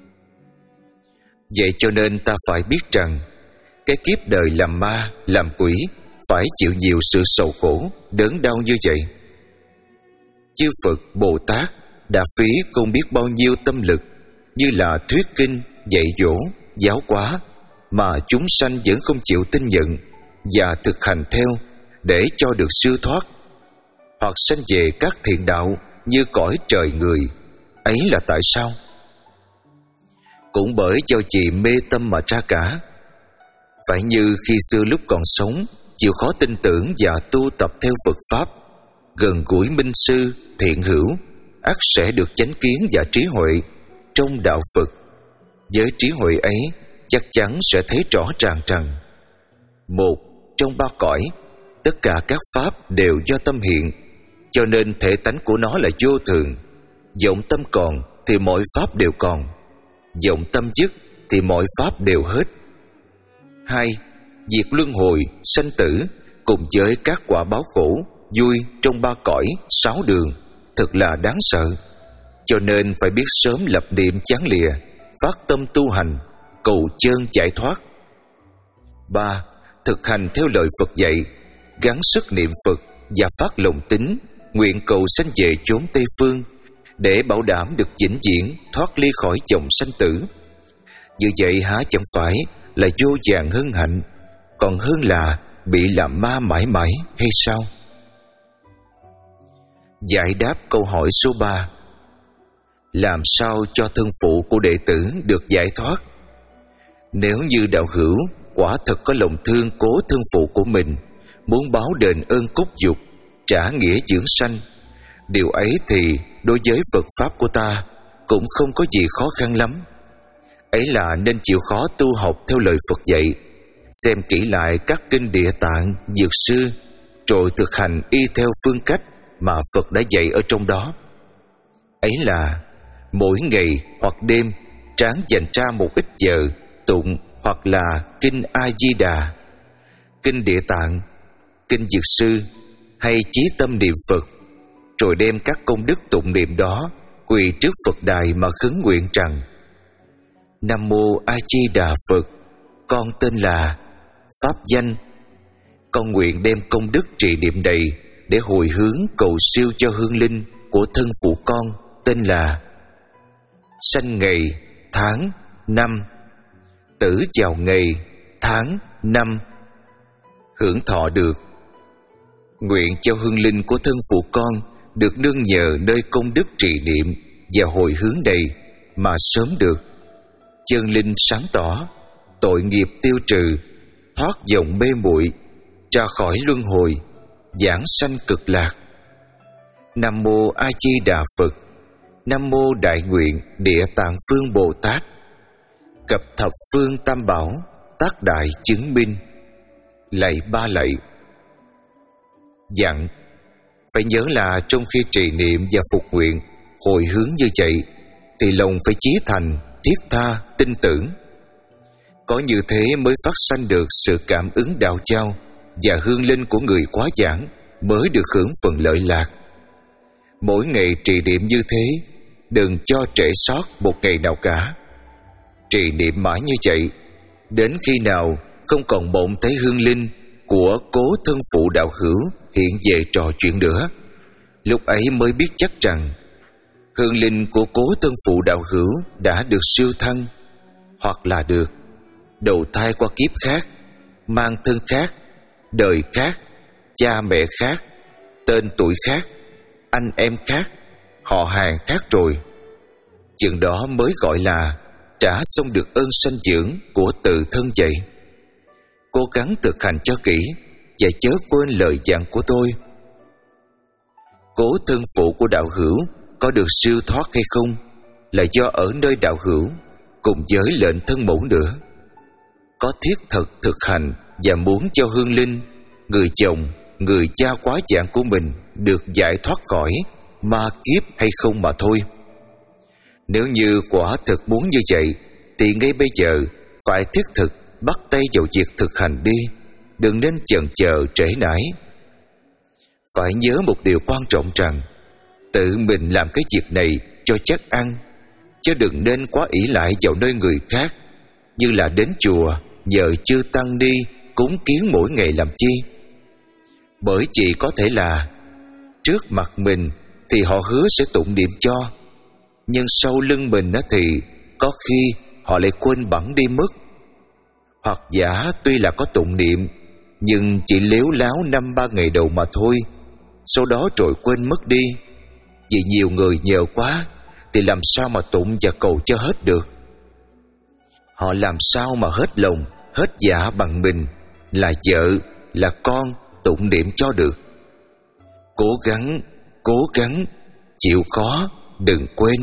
Vậy cho nên ta phải biết rằng cái kiếp đời làm ma, làm quỷ phải chịu nhiều sự sầu khổ, đớn đau như vậy. Chư Phật Bồ Tát đã phí không biết bao nhiêu tâm lực, như là thuyết kinh, dạy dỗ, giáo hóa, mà chúng sanh vẫn không chịu tin nhận và thực hành theo để cho được siêu thoát, hoặc sanh về các thiện đạo như cõi trời người. Ấy là tại sao? Cũng bởi do chị mê tâm mà ra cả. Phải như khi xưa lúc còn sống, chịu khó tin tưởng và tu tập theo Phật Pháp, gần gũi minh sư, thiện hữu, ắt sẽ được chánh kiến và trí huệ trong đạo Phật. Với trí huệ ấy, chắc chắn sẽ thấy rõ ràng rằng: một, trong ba cõi, tất cả các Pháp đều do tâm hiện, cho nên thể tánh của nó là vô thường. Vọng tâm còn thì mọi Pháp đều còn, vọng tâm dứt thì mọi Pháp đều hết. Hai, việc luân hồi, sanh tử cùng với các quả báo khổ, vui trong ba cõi, sáu đường thật là đáng sợ, cho nên phải biết sớm lập niệm chán lìa, phát tâm tu hành, cầu chân giải thoát. Ba, thực hành theo lời Phật dạy, gắng sức niệm Phật và phát lòng tín, nguyện cầu sanh về chốn Tây Phương để bảo đảm được vĩnh viễn thoát ly khỏi dòng sanh tử. Như vậy há chẳng phải là vô vàn hân hạnh, còn hơn là bị làm ma mãi mãi hay sao? Giải đáp câu hỏi số ba: làm sao cho thân phụ của đệ tử được giải thoát? Nếu như đạo hữu quả thật có lòng thương cố thân phụ của mình, muốn báo đền ơn cốt dục, trả nghĩa dưỡng sanh, điều ấy thì đối với Phật Pháp của ta cũng không có gì khó khăn lắm. Ấy là nên chịu khó tu học theo lời Phật dạy, xem kỹ lại các kinh Địa Tạng, Dược Sư, rồi thực hành y theo phương cách mà Phật đã dạy ở trong đó. Ấy là mỗi ngày hoặc đêm ráng dành ra một ít giờ tụng hoặc là kinh A Di Đà, kinh Địa Tạng, kinh Dược Sư hay chí tâm niệm Phật, rồi đem các công đức tụng niệm đó quỳ trước Phật đài mà khấn nguyện rằng: Nam mô A Di Đà Phật, con tên là Pháp Danh, con nguyện đem công đức trì niệm này để hồi hướng cầu siêu cho hương linh của thân phụ con tên là sanh ngày tháng năm, tử vào ngày tháng năm, hưởng thọ được. Nguyện cho hương linh của thân phụ con được nương nhờ nơi công đức trì niệm và hồi hướng này mà sớm được chân linh sáng tỏ, tội nghiệp tiêu trừ, thoát dòng mê muội, ra khỏi luân hồi, giảng sanh cực lạc. Nam mô A Di Đà Phật. Nam mô Đại Nguyện Địa Tạng Phương Bồ Tát. Cập thập phương tam bảo, tác đại chứng minh. Lạy ba lạy. Dặn: phải nhớ là trong khi trì niệm và phục nguyện, hồi hướng như vậy thì lòng phải chí thành, thiết tha, tin tưởng. Có như thế mới phát sanh được sự cảm ứng đạo giao, và hương linh của người quá giảng mới được hưởng phần lợi lạc. Mỗi ngày trì niệm như thế, đừng cho trễ sót một ngày nào cả. Trì niệm mãi như vậy, đến khi nào không còn mộng thấy hương linh của cố thân phụ đạo hữu hiện về trò chuyện nữa, lúc ấy mới biết chắc rằng hương linh của cố thân phụ đạo hữu đã được siêu thăng, hoặc là được đầu thai qua kiếp khác, mang thân khác, đời khác, cha mẹ khác, tên tuổi khác, anh em khác, họ hàng khác rồi. Chừng đó mới gọi là trả xong được ơn sanh dưỡng của tự thân vậy. Cố gắng thực hành cho kỹ và chớ quên lời dặn của tôi. Cố thân phụ của đạo hữu có được siêu thoát hay không là do ở nơi đạo hữu cùng với lệnh thân mẫu nữa. Có thiết thực thực hành và muốn cho hương linh, người chồng, người cha quá dạng của mình được giải thoát khỏi ma kiếp hay không mà thôi. Nếu như quả thực muốn như vậy thì ngay bây giờ phải thiết thực bắt tay vào việc thực hành đi, đừng nên chần chờ trễ nải. Phải nhớ một điều quan trọng rằng tự mình làm cái việc này cho chắc ăn, chứ đừng nên quá ỷ lại vào nơi người khác, như là đến chùa nhờ chư tăng ni cúng kiến mỗi ngày làm chi. Bởi chỉ có thể là trước mặt mình thì họ hứa sẽ tụng niệm cho, nhưng sau lưng mình thì có khi họ lại quên bẵng đi mất. Hoặc giả tuy là có tụng niệm, nhưng chỉ lếu láo năm ba ngày đầu mà thôi, sau đó rồi quên mất đi. Vì nhiều người nhờ quá thì làm sao mà tụng và cầu cho hết được. Họ làm sao mà hết lòng, hết dạ bằng mình, là vợ, là con tụng niệm cho được. Cố gắng, cố gắng, chịu khó, đừng quên.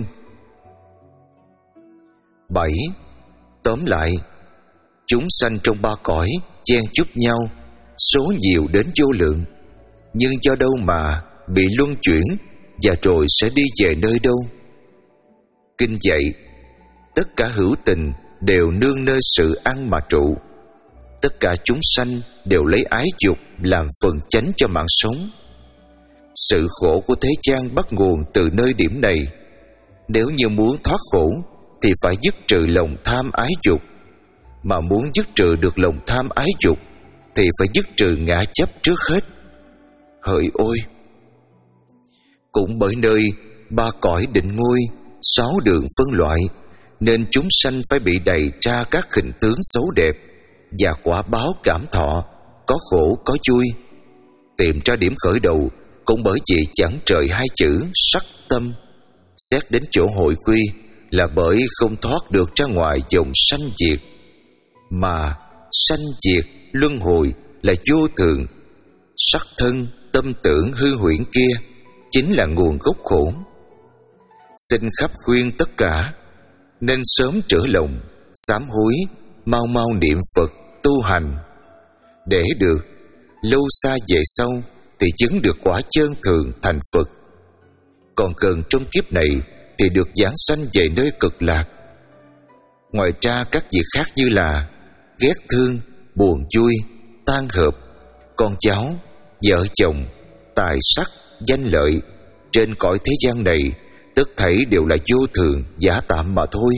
Bảy. Tóm lại, chúng sanh trong ba cõi chen chúc nhau, số nhiều đến vô lượng, nhưng do đâu mà bị luân chuyển và rồi sẽ đi về nơi đâu. Kinh dạy, tất cả hữu tình đều nương nơi sự ăn mà trụ. Tất cả chúng sanh đều lấy ái dục làm phần chánh cho mạng sống. Sự khổ của thế gian bắt nguồn từ nơi điểm này. Nếu như muốn thoát khổ thì phải dứt trừ lòng tham ái dục, mà muốn dứt trừ được lòng tham ái dục thì phải dứt trừ ngã chấp trước hết. Hỡi ôi! Cũng bởi nơi ba cõi định ngôi, sáu đường phân loại, nên chúng sanh phải bị đầy ra các hình tướng xấu đẹp và quả báo cảm thọ, có khổ có vui. Tìm ra điểm khởi đầu cũng bởi vì chẳng trời hai chữ sắc tâm. Xét đến chỗ hội quy là bởi không thoát được ra ngoài dòng sanh diệt. Mà sanh diệt luân hồi là vô thường. Sắc thân tâm tưởng hư huyễn kia chính là nguồn gốc khổ. Xin khắp khuyên tất cả nên sớm trở lòng, sám hối, mau mau niệm Phật tu hành, để được lâu xa về sau thì chứng được quả chân thường thành Phật. còn cần trong kiếp này thì được giáng sanh về nơi cực lạc. Ngoài ra các việc khác như là ghét thương, buồn vui, tan hợp, con cháu, vợ chồng, tài sắc, danh lợi trên cõi thế gian này tất thảy đều là vô thường, giả tạm mà thôi.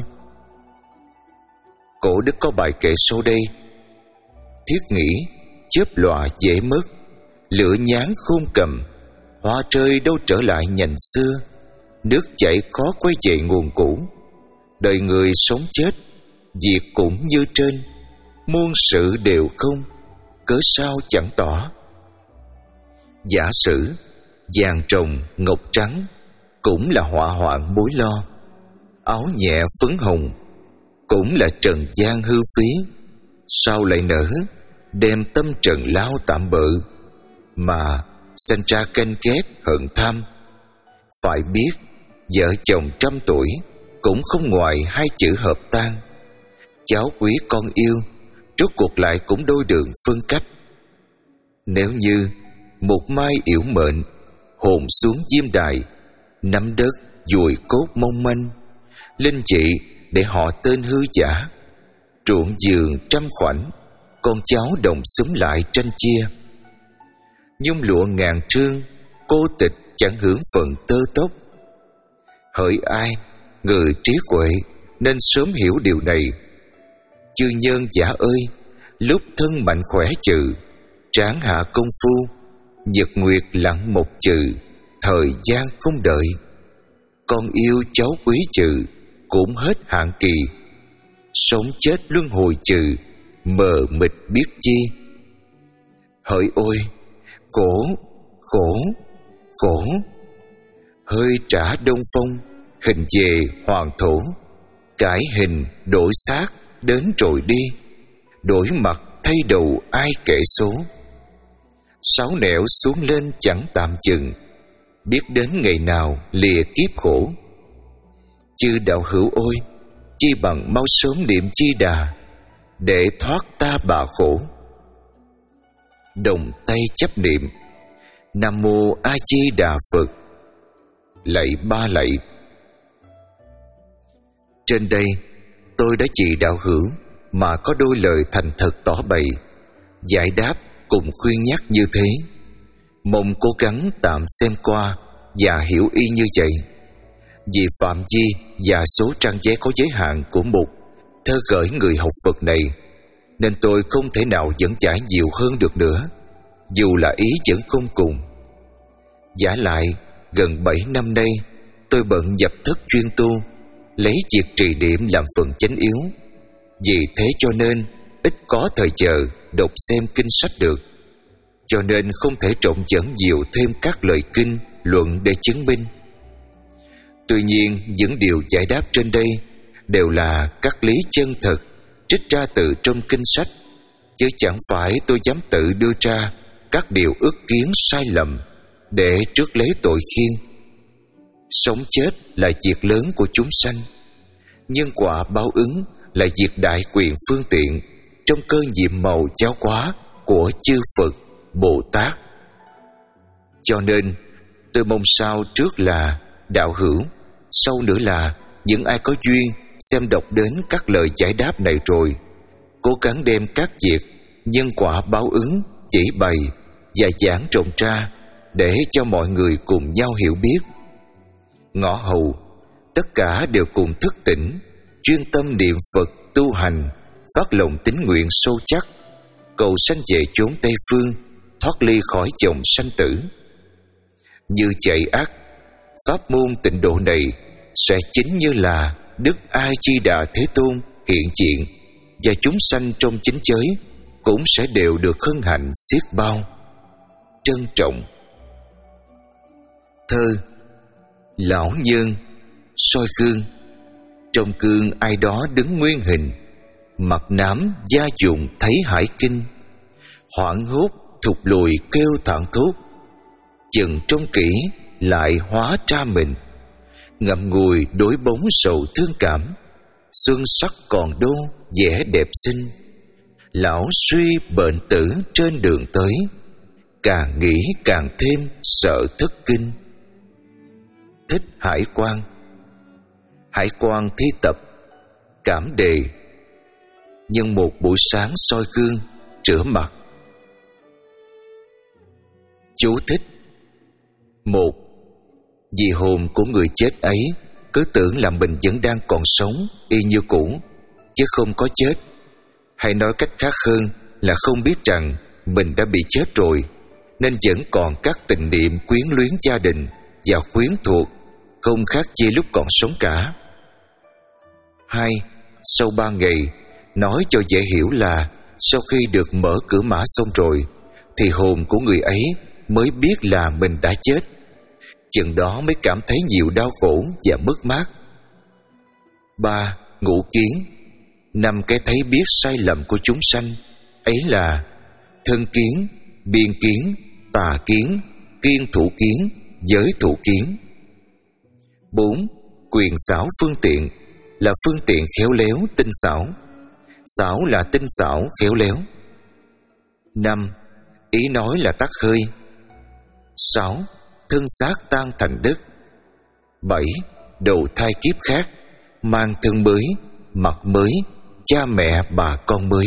Cổ đức có bài kệ sau đây: thiết nghĩ chớp lọa dễ mất, lửa nhán khôn cầm, hoa rơi đâu trở lại nhành xưa, nước chảy khó quay về nguồn cũ. Đời người sống chết, việc cũng như trên, muôn sự đều không, cớ sao chẳng tỏ. Giả sử vàng trồng ngọc trắng cũng là họa hoạn mối lo, áo nhẹ phấn hồng cũng là trần gian hư phí. Sao lại nỡ đem tâm trần lao tạm bợ, mà sanh ra canh ghét hận tham? Phải biết vợ chồng trăm tuổi cũng không ngoài hai chữ hợp tan. Cháu quý con yêu rốt cuộc lại cũng đôi đường phân cách. Nếu như một mai yểu mệnh, hồn xuống diêm đài, nắm đất dùi cốt mong manh, linh chị để họ tên hư giả, ruộng vườn trăm khoảnh, con cháu đồng xúm lại tranh chia. Nhung lụa ngàn trương, cô tịch chẳng hưởng phần tơ tóc. Hỡi ai người trí huệ nên sớm hiểu điều này. Chư nhân giả ơi, lúc thân mạnh khỏe trừ, tráng hạ công phu, nhật nguyệt lặng một chừ, thời gian không đợi. Con yêu cháu quý trừ, cũng hết hạn kỳ, sống chết luân hồi trừ, mờ mịt biết chi. Hỡi ôi, khổ, khổ, khổ. Hơi trả đông phong, hình về hoàng thổ, cải hình đổi xác đến rồi đi, đổi mặt thay đầu ai kể số. Sáu nẻo xuống lên chẳng tạm chừng, biết đến ngày nào lìa kiếp khổ. Chư đạo hữu ôi, chi bằng mau sớm niệm chi đà, để thoát ta bà khổ. Đồng tay chấp niệm Nam Mô A Di Đà Phật. Lạy ba lạy. Trên đây tôi đã chỉ đạo hữu mà có đôi lời thành thật tỏ bày, giải đáp cùng khuyên nhắc như thế. Mong cố gắng tạm xem qua và hiểu y như vậy. Vì phạm vi và số trang giấy có giới hạn của mục thơ gửi người học Phật này, nên tôi không thể nào dẫn giải nhiều hơn được nữa, dù là ý vẫn không cùng. Vả lại, gần bảy năm nay tôi bận nhập thất chuyên tu, lấy việc trì niệm làm phần chánh yếu. Vì thế cho nên ít có thời giờ đọc xem kinh sách được, cho nên không thể trộn dẫn nhiều thêm các lời kinh luận để chứng minh. Tuy nhiên những điều giải đáp trên đây đều là các lý chân thật trích ra từ trong kinh sách, chứ chẳng phải tôi dám tự đưa ra các điều ước kiến sai lầm để trước lấy tội khiên. Sống chết là việc lớn của chúng sanh, nhân quả báo ứng là việc đại quyền phương tiện trong cơn nhiệm màu giáo hóa của chư Phật, Bồ Tát. Cho nên tôi mong sao trước là đạo hữu, sau nữa là những ai có duyên xem đọc đến các lời giải đáp này rồi, cố gắng đem các việc nhân quả báo ứng chỉ bày và giảng rộng ra để cho mọi người cùng nhau hiểu biết. Ngõ hầu tất cả đều cùng thức tỉnh, chuyên tâm niệm Phật tu hành, phát lòng tín nguyện sâu chắc, cầu sanh về chốn Tây Phương, thoát ly khỏi chồng sanh tử. Như chạy ác, pháp môn tịnh độ này sẽ chính như là Đức A Di Đà Thế Tôn hiện diện, và chúng sanh trong chính giới cũng sẽ đều được hân hạnh xiết bao. Trân trọng. Thơ. Lão nhân soi gương, trong gương ai đó đứng nguyên hình, mặt nám da dụng thấy hải kinh, hoảng hốt thụt lùi kêu thảng thốt, chừng trông kỹ lại hóa ra mình, ngậm ngùi đối bóng sầu thương cảm, xuân sắc còn đô vẻ đẹp xinh, lão suy bệnh tử trên đường tới, càng nghĩ càng thêm sợ thất kinh. thích hải quan. Hải quan thi tập, cảm đề. Nhân một buổi sáng soi gương, rửa mặt. Chú thích. Một, vì hồn của người chết ấy cứ tưởng là mình vẫn đang còn sống y như cũ, chứ không có chết. Hay nói cách khác hơn là không biết rằng mình đã bị chết rồi, nên vẫn còn các tình niệm quyến luyến gia đình và quyến thuộc, không khác chi lúc còn sống cả. Hai, sau ba ngày, nói cho dễ hiểu là sau khi được mở cửa mã xong rồi, thì hồn của người ấy mới biết là mình đã chết. Chừng đó mới cảm thấy nhiều đau khổ và mất mát. Ba, ngũ kiến. Năm cái thấy biết sai lầm của chúng sanh ấy là thân kiến, biên kiến, tà kiến, kiên thủ kiến, giới thủ kiến. Bốn, quyền xảo phương tiện, là phương tiện khéo léo, tinh xảo. Xảo là tinh xảo, khéo léo. Năm, ý nói là tắc hơi. Sáu, thân xác tan thành đất. Bảy, đầu thai kiếp khác, mang thân mới, mặt mới, cha mẹ bà con mới.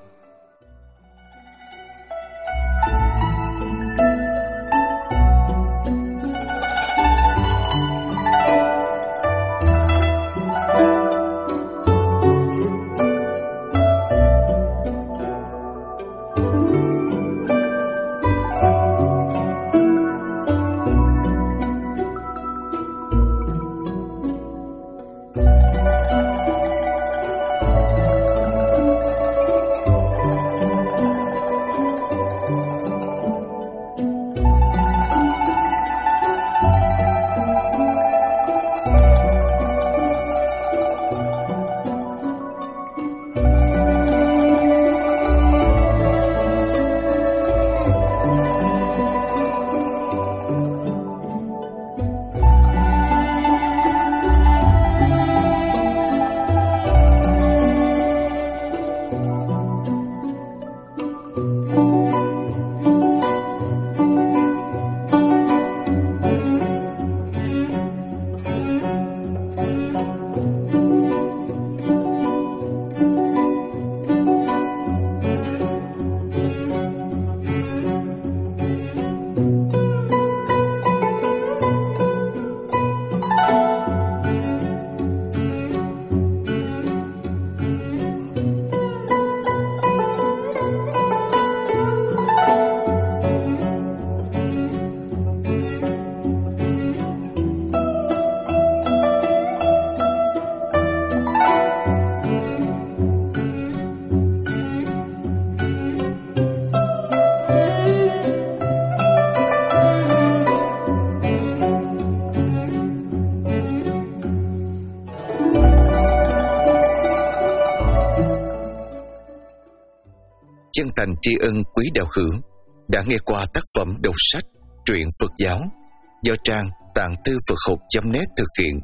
Chân thành tri ân quý đạo hữu đã nghe qua tác phẩm đọc sách Truyện Phật giáo do trang tạng thư Phật học chấm net thực hiện.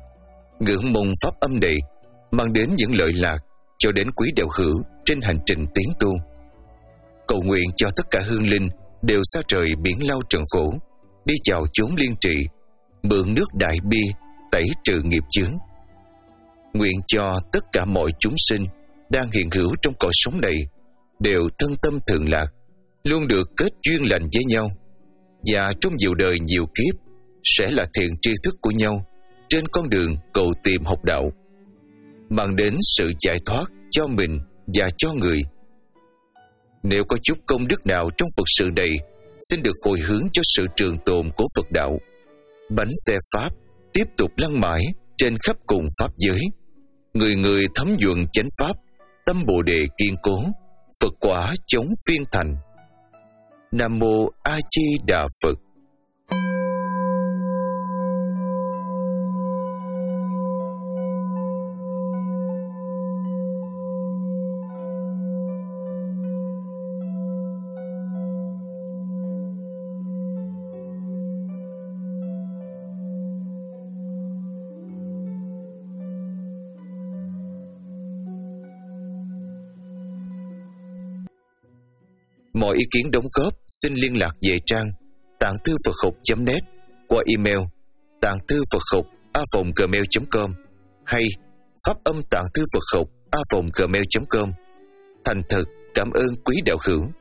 Ngưỡng mong pháp âm này mang đến những lợi lạc cho đến quý đạo hữu trên hành trình tiến tu. Cầu nguyện cho tất cả hương linh đều xa rời biển lao trần khổ, đi vào chốn liên trì, mượn nước đại bi tẩy trừ nghiệp chướng. Nguyện cho tất cả mọi chúng sinh đang hiện hữu trong cõi sống này đều thân tâm thường lạc, luôn được kết duyên lành với nhau, và trong nhiều đời nhiều kiếp sẽ là thiện tri thức của nhau trên con đường cầu tìm học đạo, mang đến sự giải thoát cho mình và cho người. Nếu có chút công đức nào trong Phật sự này, xin được hồi hướng cho sự trường tồn của Phật đạo. Bánh xe Pháp tiếp tục lăn mãi trên khắp cùng Pháp giới, người người thấm nhuận chánh Pháp, tâm Bồ Đề kiên cố, Phật quả chống phiên thành. Nam Mô A Di Đà Phật. Mọi ý kiến đóng góp xin liên lạc về trang tạng thư Phật học chấm net qua email tạng thư Phật học a vòng gmail chấm com hay pháp âm tạng thư Phật học a vòng gmail chấm com. Thành thật cảm ơn quý đạo hữu.